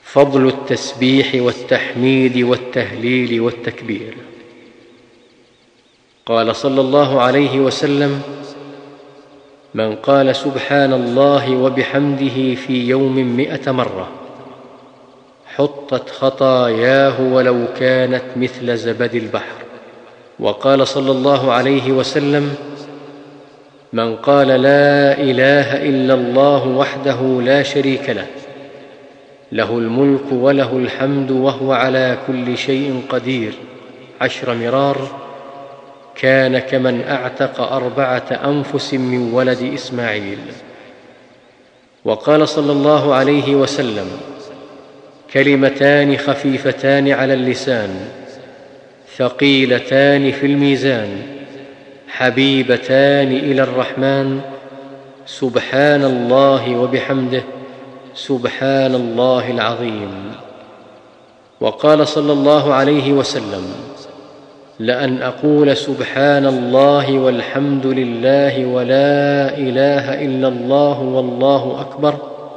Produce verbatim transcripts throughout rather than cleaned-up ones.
فضل التسبيح والتحميد والتهليل والتكبير. قال صلى الله عليه وسلم: من قال سبحان الله وبحمده في يوم مئة مرة حطت خطاياه ولو كانت مثل زبد البحر. وقال صلى الله عليه وسلم: من قال لا إله إلا الله وحده لا شريك له له الملك وله الحمد وهو على كل شيء قدير عشر مرار كان كمن أعتق أربعة أنفس من ولد إسماعيل. وقال صلى الله عليه وسلم: كلمتان خفيفتان على اللسان ثقيلتان في الميزان حبيبتان إلى الرحمن سبحان الله وبحمده سبحان الله العظيم. وقال صلى الله عليه وسلم: لأن أقول سبحان الله والحمد لله ولا إله إلا الله والله أكبر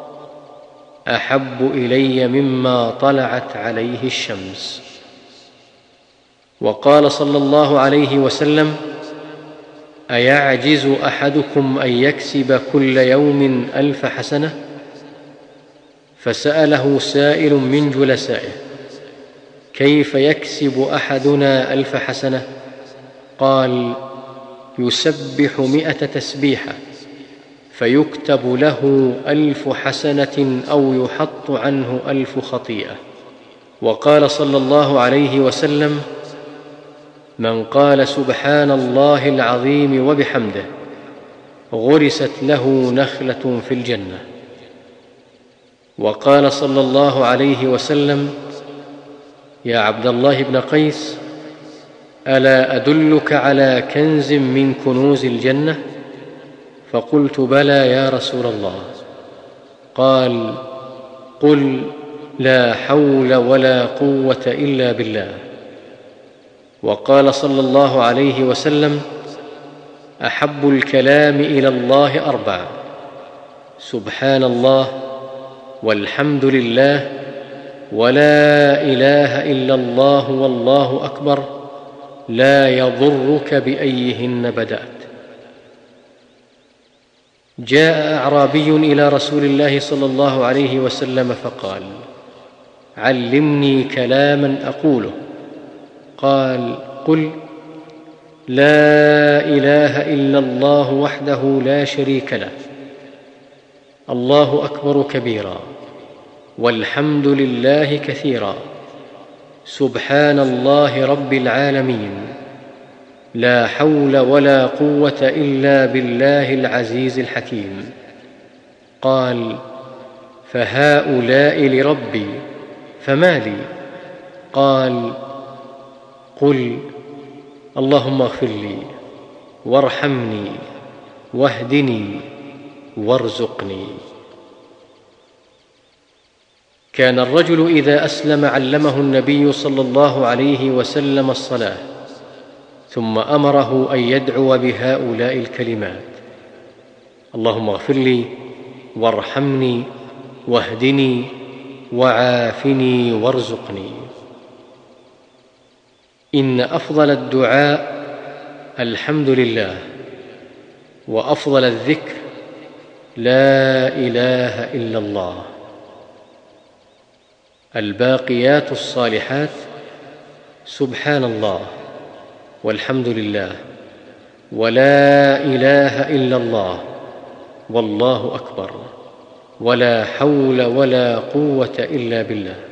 أحب إلي مما طلعت عليه الشمس. وقال صلى الله عليه وسلم: أيعجز أحدكم أن يكسب كل يوم ألف حسنة؟ فسأله سائل من جلسائه: كيف يكسب أحدنا ألف حسنة؟ قال: يسبح مئة تسبيحة فيكتب له ألف حسنة أو يحط عنه ألف خطيئة. وقال صلى الله عليه وسلم: من قال سبحان الله العظيم وبحمده غرست له نخلة في الجنة. وقال صلى الله عليه وسلم: يا عبد الله بن قيس، ألا أدلك على كنز من كنوز الجنة؟ فقلت: بلى يا رسول الله. قال: قل لا حول ولا قوة إلا بالله. وقال صلى الله عليه وسلم: أحب الكلام إلى الله أربع: سبحان الله والحمد لله ولا إله إلا الله والله أكبر لا يضرك بأيهن بدأت. جاء أعرابي إلى رسول الله صلى الله عليه وسلم فقال: علمني كلاما أقوله. قال: قل لا إله إلا الله وحده لا شريك له الله أكبر كبيرا والحمد لله كثيرا سبحان الله رب العالمين لا حول ولا قوة إلا بالله العزيز الحكيم. قال: فهؤلاء لربي فما لي؟ قال: قل اللهم اغفر لي وارحمني واهدني وارزقني. كان الرجل إذا أسلم علمه النبي صلى الله عليه وسلم الصلاة، ثم أمره أن يدعو بهؤلاء الكلمات: اللهم اغفر لي وارحمني واهدني وعافني وارزقني. إن أفضل الدعاء الحمد لله، وأفضل الذكر لا إله إلا الله. الباقيات الصالحات سبحان الله والحمد لله ولا إله إلا الله والله أكبر ولا حول ولا قوة إلا بالله.